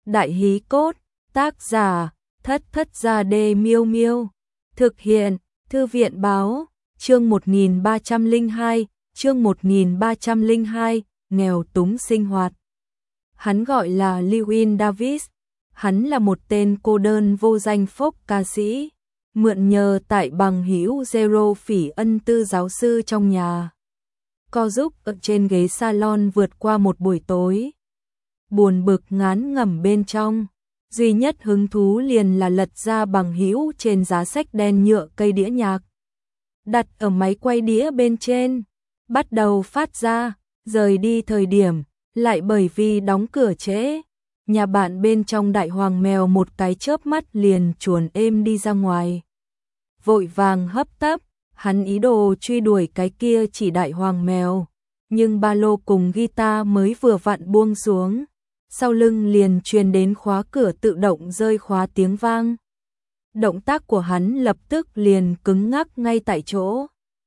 Đại hí cốt, tác giả, Thất Thất Gia Đê Miêu Miêu. Thực hiện, Thư viện báo, chương 1302, chương 1302, nghèo túng sinh hoạt. Hắn gọi là Llewyn Davis. Hắn là một tên cô đơn vô danh folk ca sĩ, mượn nhờ tại bằng hữu Zero Phỉ Ân Tư giáo sư trong nhà. Co giúp ở trên ghế salon vượt qua một buổi tối. Buồn bực ngán ngẩm bên trong, duy nhất hứng thú liền là lật ra bằng hữu trên giá sách đen nhựa cây đĩa nhạc. Đặt ở máy quay đĩa bên trên, bắt đầu phát ra, rời đi thời điểm, lại bởi vì đóng cửa trễ. Nhà bạn bên trong đại hoàng mèo một cái chớp mắt liền chuồn êm đi ra ngoài. Vội vàng hấp tấp, hắn ý đồ truy đuổi cái kia chỉ đại hoàng mèo, nhưng ba lô cùng guitar mới vừa vặn buông xuống, sau lưng liền truyền đến khóa cửa tự động rơi khóa tiếng vang. Động tác của hắn lập tức liền cứng ngắc ngay tại chỗ.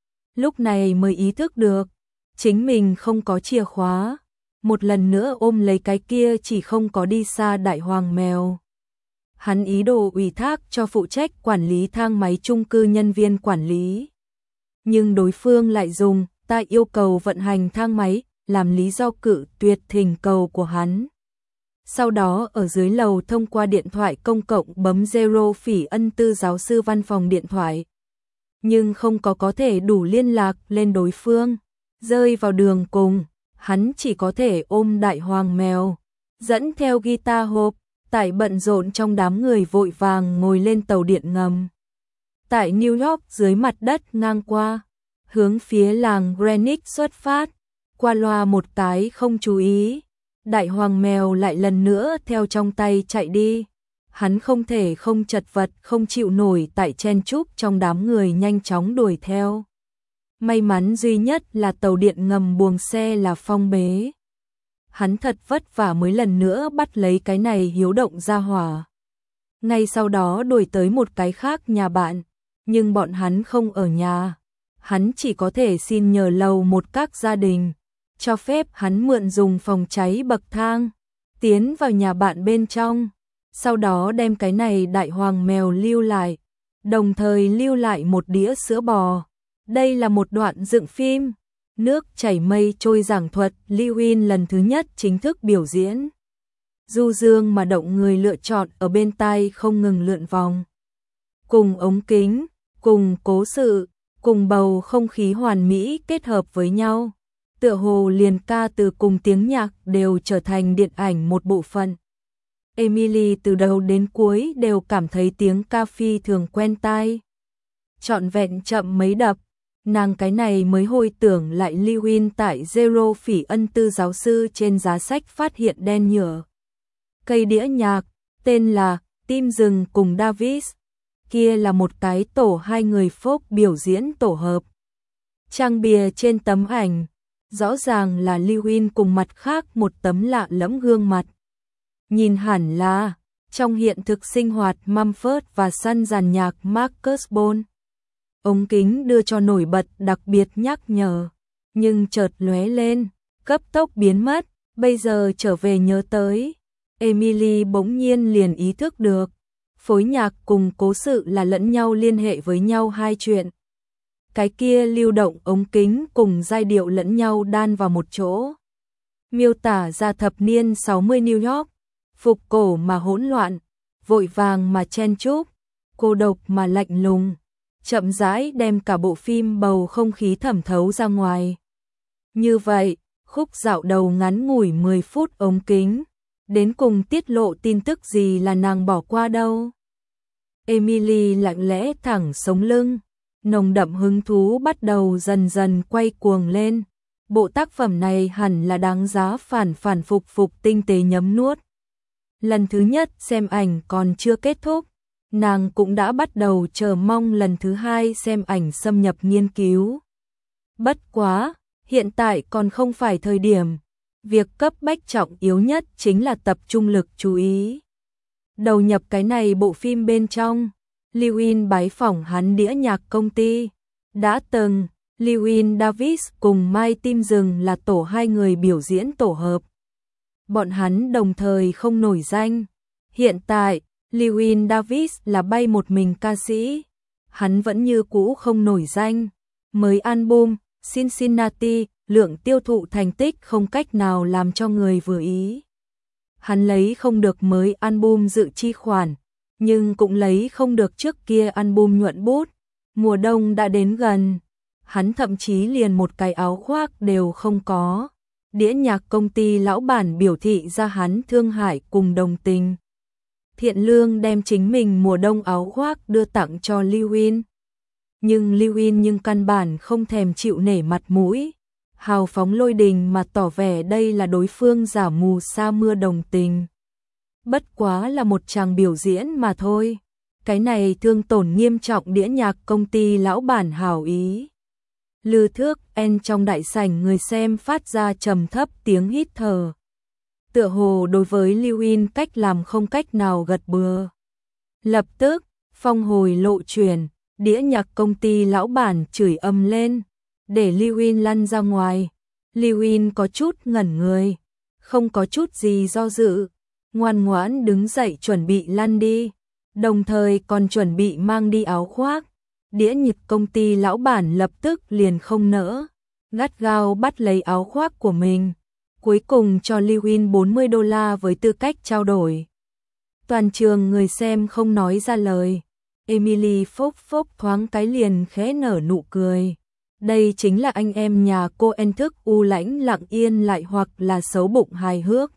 Lúc này mới ý thức được, chính mình không có chìa khóa. Một lần nữa ôm lấy cái kia chỉ không có đi xa đại hoàng mèo. Hắn ý đồ ủy thác cho phụ trách quản lý thang máy chung cư nhân viên quản lý. Nhưng đối phương lại dùng ta yêu cầu vận hành thang máy làm lý do cự tuyệt thỉnh cầu của hắn. Sau đó ở dưới lầu thông qua điện thoại công cộng bấm Zero Phỉ Ân Tư giáo sư văn phòng điện thoại. Nhưng không có thể đủ liên lạc lên đối phương. Rơi vào đường cùng, hắn chỉ có thể ôm đại hoàng mèo, dẫn theo guitar hộp, tại bận rộn trong đám người vội vàng ngồi lên tàu điện ngầm. Tại New York dưới mặt đất ngang qua, hướng phía làng Greenwich xuất phát, qua loa một cái không chú ý. Đại hoàng mèo lại lần nữa theo trong tay chạy đi. Hắn không thể không chật vật không chịu nổi tại chen chúc trong đám người nhanh chóng đuổi theo. May mắn duy nhất là tàu điện ngầm buồng xe là phong bế. Hắn thật vất vả mới lần nữa bắt lấy cái này hiếu động ra hỏa. Ngay sau đó đuổi tới một cái khác nhà bạn, nhưng bọn hắn không ở nhà. Hắn chỉ có thể xin nhờ lầu một các gia đình, cho phép hắn mượn dùng phòng cháy bậc thang, tiến vào nhà bạn bên trong. Sau đó đem cái này đại hoàng mèo lưu lại, đồng thời lưu lại một đĩa sữa bò. Đây là một đoạn dựng phim, nước chảy mây trôi giảng thuật Llewyn lần thứ nhất chính thức biểu diễn. Du dương mà động người lựa chọn ở bên tai không ngừng lượn vòng. Cùng ống kính, cùng cố sự, cùng bầu không khí hoàn mỹ kết hợp với nhau. Tựa hồ liền ca từ cùng tiếng nhạc đều trở thành điện ảnh một bộ phận. Emily từ đầu đến cuối đều cảm thấy tiếng ca phi thường quen tai. Trọn vẹn chậm mấy đập, nàng cái này mới hồi tưởng lại Llewyn tại Zero Phỉ Ân Tư giáo sư trên giá sách phát hiện đen nhựa. Cây đĩa nhạc, tên là Tim Rừng cùng Davis. Kia là một cái tổ hai người folk biểu diễn tổ hợp. Trang bìa trên tấm ảnh, rõ ràng là Llewyn cùng mặt khác một tấm lạ lẫm gương mặt. Nhìn hẳn là trong hiện thực sinh hoạt Mumford và Son dàn nhạc Marcus Bone. Ống kính đưa cho nổi bật đặc biệt nhắc nhở, nhưng chợt lóe lên, cấp tốc biến mất. Bây giờ trở về nhớ tới, Emily bỗng nhiên liền ý thức được, phối nhạc cùng cố sự là lẫn nhau liên hệ với nhau hai chuyện. Cái kia lưu động ống kính cùng giai điệu lẫn nhau đan vào một chỗ. Miêu tả ra thập niên 60 New York, phục cổ mà hỗn loạn, vội vàng mà chen chúc, cô độc mà lạnh lùng, chậm rãi đem cả bộ phim bầu không khí thẩm thấu ra ngoài. Như vậy, khúc dạo đầu ngắn ngủi 10 phút ống kính, đến cùng tiết lộ tin tức gì là nàng bỏ qua đâu. Emily lặng lẽ thẳng sống lưng, nồng đậm hứng thú bắt đầu dần dần quay cuồng lên. Bộ tác phẩm này hẳn là đáng giá phản phục tinh tế nhấm nuốt. Lần thứ nhất xem ảnh còn chưa kết thúc, nàng cũng đã bắt đầu chờ mong lần thứ hai xem ảnh xâm nhập nghiên cứu. Bất quá, hiện tại còn không phải thời điểm. Việc cấp bách trọng yếu nhất chính là tập trung lực chú ý. Đầu nhập cái này bộ phim bên trong, Llewyn bái phỏng hắn đĩa nhạc công ty. Đã từng, Llewyn Davis cùng Mai Tim Rừng là tổ hai người biểu diễn tổ hợp. bọn hắn đồng thời không nổi danh. Hiện tại, Llewellyn Davis là bay một mình ca sĩ, hắn vẫn như cũ không nổi danh. Mới album Cincinnati, lượng tiêu thụ thành tích không cách nào làm cho người vừa ý. Hắn lấy không được mới album dự chi khoản, nhưng cũng lấy không được trước kia album nhuận bút. Mùa đông đã đến gần, hắn thậm chí liền một cái áo khoác đều không có. Đĩa nhạc công ty lão bản biểu thị ra hắn thương hại cùng đồng tình. Thiện lương đem chính mình mùa đông áo khoác đưa tặng cho Llewellyn. Nhưng Llewellyn căn bản không thèm chịu nể mặt mũi, hào phóng lôi đình mà tỏ vẻ đây là đối phương giả mù sa mưa đồng tình. Bất quá là một chàng biểu diễn mà thôi. Cái này thương tổn nghiêm trọng đĩa nhạc công ty lão bản hảo ý. Lư thước en trong đại sảnh người xem phát ra trầm thấp tiếng hít thở. Tựa hồ đối với Llewellyn cách làm không cách nào gật bừa. Lập tức, phong hồi lộ chuyển, đĩa nhạc công ty lão bản chửi ầm lên, để Llewellyn lăn ra ngoài. Llewellyn có chút ngẩn người, không có chút gì do dự, ngoan ngoãn đứng dậy chuẩn bị lăn đi, đồng thời còn chuẩn bị mang đi áo khoác. Đĩa nhạc công ty lão bản lập tức liền không nỡ, gắt gao bắt lấy áo khoác của mình, cuối cùng cho Llewellyn $40 với tư cách trao đổi. Toàn trường người xem không nói ra lời. Emily phốc phốc thoáng cái liền khẽ nở nụ cười. Đây chính là anh em nhà cô en thức u lãnh lặng yên lại hoặc là xấu bụng hài hước.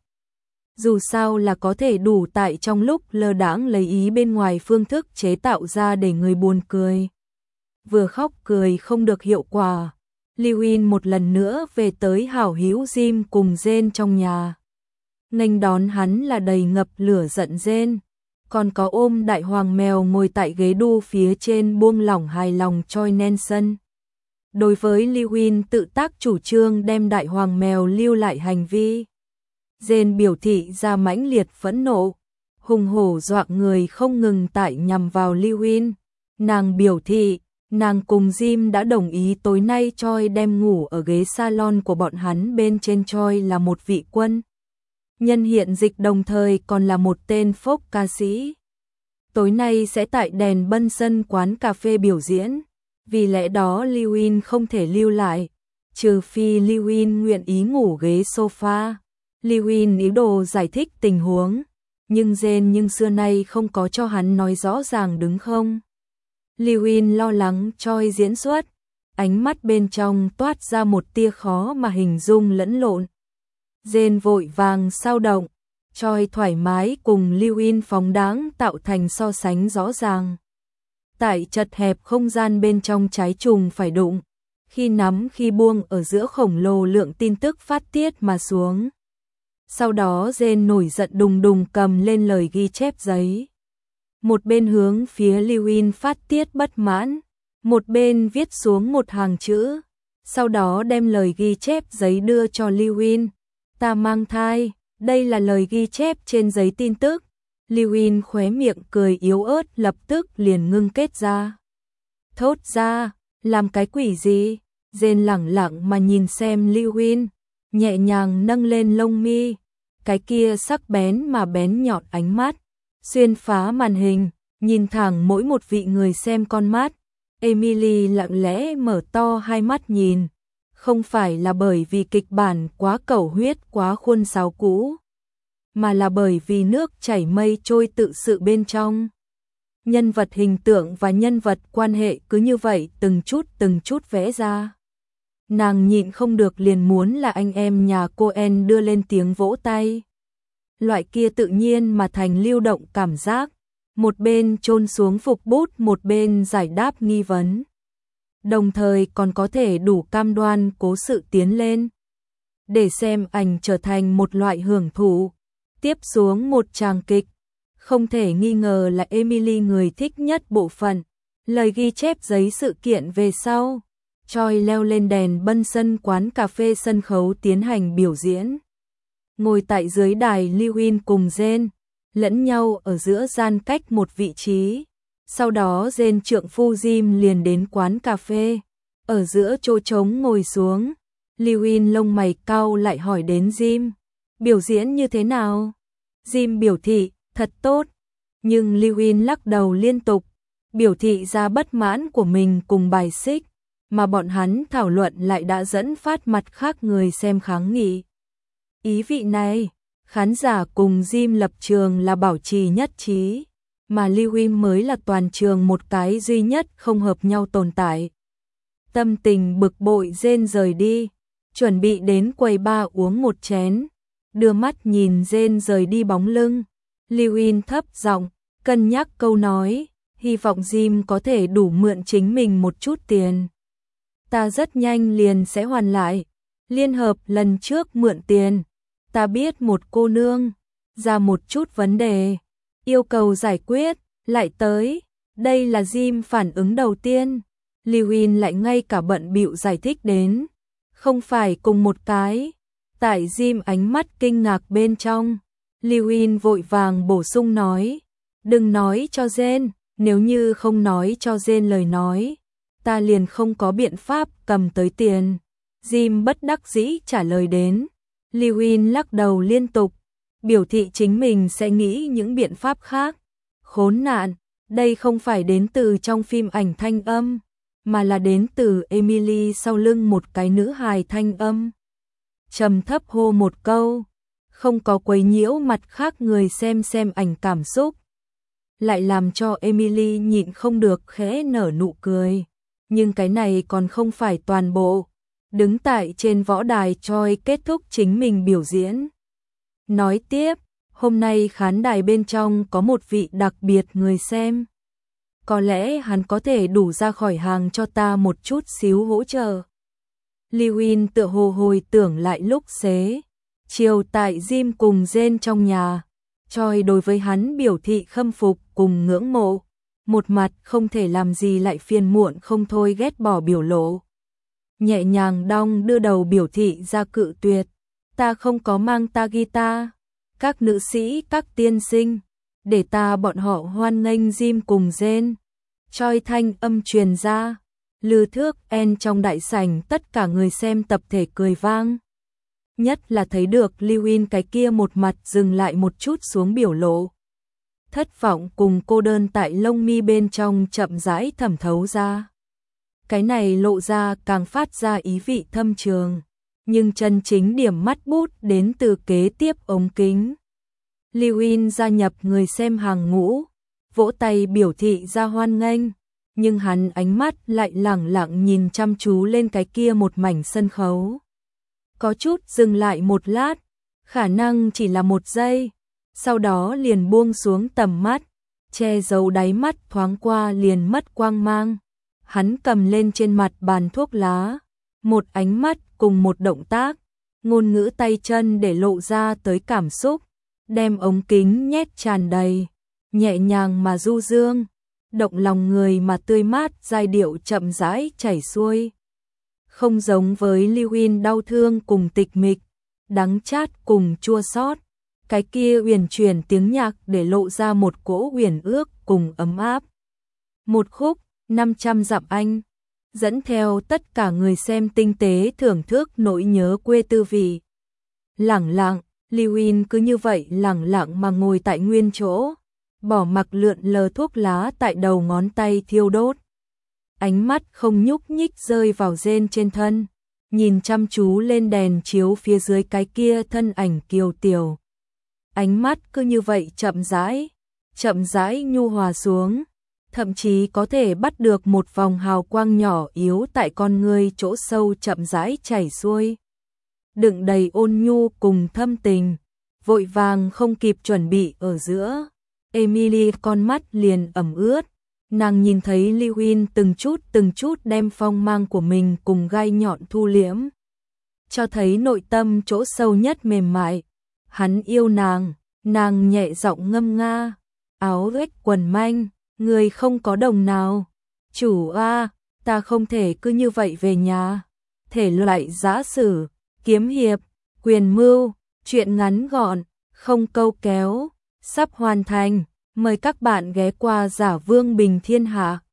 Dù sao là có thể đủ tại trong lúc lơ đãng lấy ý bên ngoài phương thức chế tạo ra để người buồn cười. Vừa khóc cười không được hiệu quả, Llewellyn một lần nữa về tới hảo hữu Jim cùng Jane trong nhà. Nghênh đón hắn là đầy ngập lửa giận Jane, còn có ôm đại hoàng mèo ngồi tại ghế đu phía trên buông lỏng hài lòng Choi Nelson. Đối với Llewellyn tự tác chủ trương đem đại hoàng mèo lưu lại hành vi, Jane biểu thị ra mãnh liệt phẫn nộ, hùng hổ dọa người không ngừng tại nhằm vào Llewellyn. Nàng biểu thị, nàng cùng Jim đã đồng ý tối nay Choi đem ngủ ở ghế salon của bọn hắn, bên trên Choi là một vị quân nhân hiện dịch đồng thời còn là một tên folk ca sĩ. Tối nay sẽ tại đèn bân sân quán cà phê biểu diễn, vì lẽ đó Llewellyn không thể lưu lại, trừ phi Llewellyn nguyện ý ngủ ghế sofa. Llewellyn ý đồ giải thích tình huống, nhưng Jane xưa nay không có cho hắn nói rõ ràng đứng không. Llewellyn lo lắng Choi diễn xuất, ánh mắt bên trong toát ra một tia khó mà hình dung lẫn lộn. Jane vội vàng sao động, Choi thoải mái cùng Llewellyn phóng đáng tạo thành so sánh rõ ràng. Tại chật hẹp không gian bên trong trái trùng phải đụng, khi nắm khi buông ở giữa khổng lồ lượng tin tức phát tiết mà xuống. Sau đó Jane nổi giận đùng đùng cầm lên lời ghi chép giấy. Một bên hướng phía Llewellyn phát tiết bất mãn, một bên viết xuống một hàng chữ, sau đó đem lời ghi chép giấy đưa cho Llewellyn. Ta mang thai, đây là lời ghi chép trên giấy tin tức. Llewellyn khóe miệng cười yếu ớt lập tức liền ngưng kết ra. Thốt ra, làm cái quỷ gì? Jane lẳng lặng mà nhìn xem Llewellyn, nhẹ nhàng nâng lên lông mi, cái kia sắc bén mà bén nhọn ánh mắt, xuyên phá màn hình, nhìn thẳng mỗi một vị người xem con mắt. Emily lặng lẽ mở to hai mắt nhìn, không phải là bởi vì kịch bản quá cẩu huyết quá khuôn sáo cũ, mà là bởi vì nước chảy mây trôi tự sự bên trong. Nhân vật hình tượng và nhân vật quan hệ cứ như vậy từng chút vẽ ra. Nàng nhịn không được liền muốn là anh em nhà Coen đưa lên tiếng vỗ tay. Loại kia tự nhiên mà thành lưu động cảm giác, một bên chôn xuống phục bút một bên giải đáp nghi vấn. Đồng thời còn có thể đủ cam đoan cố sự tiến lên. Để xem ảnh trở thành một loại hưởng thụ. Tiếp xuống một tràng kịch, không thể nghi ngờ là Emily người thích nhất bộ phận. Lời ghi chép giấy sự kiện về sau, Choi leo lên đèn bân sân quán cà phê sân khấu tiến hành biểu diễn. Ngồi tại dưới đài Llewellyn cùng Jane, lẫn nhau ở giữa gian cách một vị trí. Sau đó Jane trượng phu Jim liền đến quán cà phê, ở giữa chỗ trống ngồi xuống. Llewellyn lông mày cau lại hỏi đến Jim, Biểu diễn như thế nào? Jim biểu thị, thật tốt. Nhưng Lewin lắc đầu liên tục, biểu thị ra bất mãn của mình cùng bài xích, mà bọn hắn thảo luận lại đã dẫn phát mặt khác người xem kháng nghị. Ý vị này, khán giả cùng Jim lập trường là bảo trì nhất trí, mà Lewin mới là toàn trường một cái duy nhất không hợp nhau tồn tại. Tâm tình bực bội Jane rời đi, chuẩn bị đến quầy bar uống một chén, đưa mắt nhìn Jane rời đi bóng lưng. Lewin thấp giọng, cân nhắc câu nói, hy vọng Jim có thể đủ mượn chính mình một chút tiền. Ta rất nhanh liền sẽ hoàn lại. Liên hợp lần trước mượn tiền, ta biết một cô nương ra một chút vấn đề, yêu cầu giải quyết, lại tới. Đây là Jim phản ứng đầu tiên. Lewin lại ngay cả bận bịu giải thích đến, không phải cùng một cái. Tại Jim ánh mắt kinh ngạc bên trong, Lewin vội vàng bổ sung nói, đừng nói cho Jane, nếu như không nói cho Jane lời nói, ta liền không có biện pháp cầm tới tiền. Jim bất đắc dĩ trả lời đến. Lewin lắc đầu liên tục, biểu thị chính mình sẽ nghĩ những biện pháp khác. Khốn nạn, đây không phải đến từ trong phim ảnh thanh âm, mà là đến từ Emily sau lưng một cái nữ hài thanh âm. Trầm thấp hô một câu, không có quấy nhiễu mặt khác người xem ảnh cảm xúc, lại làm cho Emily nhịn không được khẽ nở nụ cười. Nhưng cái này còn không phải toàn bộ. Đứng tại trên võ đài Choi kết thúc chính mình biểu diễn. Nói tiếp, hôm nay khán đài bên trong có một vị đặc biệt người xem. Có lẽ hắn có thể đủ ra khỏi hàng cho ta một chút xíu hỗ trợ. Lewin tựa hồ hồi tưởng lại lúc xế chiều tại Jim cùng Jane trong nhà. Choi đối với hắn biểu thị khâm phục cùng ngưỡng mộ. Một mặt không thể làm gì lại phiền muộn không thôi ghét bỏ biểu lộ. Nhẹ nhàng đong đưa đầu biểu thị ra cự tuyệt. Ta không có mang ta guitar. Các nữ sĩ, các tiên sinh, để ta bọn họ hoan nghênh Jim cùng Jane. Choi thanh âm truyền ra. Lư thước en trong đại sảnh tất cả người xem tập thể cười vang. Nhất là thấy được Lewin cái kia một mặt dừng lại một chút xuống biểu lộ. Thất vọng cùng cô đơn tại lông mi bên trong chậm rãi thẩm thấu ra. Cái này lộ ra càng phát ra ý vị thâm trường, nhưng chân chính điểm mắt bút đến từ kế tiếp ống kính. Lewin gia nhập người xem hàng ngũ, vỗ tay biểu thị ra hoan nghênh, nhưng hắn ánh mắt lại lẳng lặng nhìn chăm chú lên cái kia một mảnh sân khấu. Có chút dừng lại một lát, khả năng chỉ là một giây, sau đó liền buông xuống tầm mắt, che giấu đáy mắt thoáng qua liền mất quang mang. Hắn cầm lên trên mặt bàn thuốc lá, một ánh mắt cùng một động tác, ngôn ngữ tay chân để lộ ra tới cảm xúc, đem ống kính nhét tràn đầy, nhẹ nhàng mà du dương, động lòng người mà tươi mát, giai điệu chậm rãi chảy xuôi. Không giống với Lewin đau thương cùng tịch mịch, đắng chát cùng chua xót, cái kia uyển chuyển tiếng nhạc để lộ ra một cỗ uyển ước cùng ấm áp. Một khúc 500 dặm anh, dẫn theo tất cả người xem tinh tế thưởng thức nỗi nhớ quê tư vị. Lẳng lặng, Lewin cứ như vậy lẳng lặng mà ngồi tại nguyên chỗ, bỏ mặc lượn lờ thuốc lá tại đầu ngón tay thiêu đốt. Ánh mắt không nhúc nhích rơi vào Jane trên thân, nhìn chăm chú lên đèn chiếu phía dưới cái kia thân ảnh kiều tiểu. Ánh mắt cứ như vậy chậm rãi nhu hòa xuống, thậm chí có thể bắt được một vòng hào quang nhỏ yếu tại con ngươi chỗ sâu chậm rãi chảy xuôi. Đựng đầy ôn nhu cùng thâm tình, vội vàng không kịp chuẩn bị ở giữa. Emily con mắt liền ẩm ướt, nàng nhìn thấy Lewin từng chút đem phong mang của mình cùng gai nhọn thu liễm, cho thấy nội tâm chỗ sâu nhất mềm mại. Hắn yêu nàng nhẹ giọng ngâm nga, áo rách quần manh, người không có đồng nào. Chủ a, ta không thể cứ như vậy về nhà. Thể loại giã sử, kiếm hiệp, quyền mưu, truyện ngắn gọn, không câu kéo, sắp hoàn thành. Mời các bạn ghé qua Giả Vương Bình Thiên Hạ.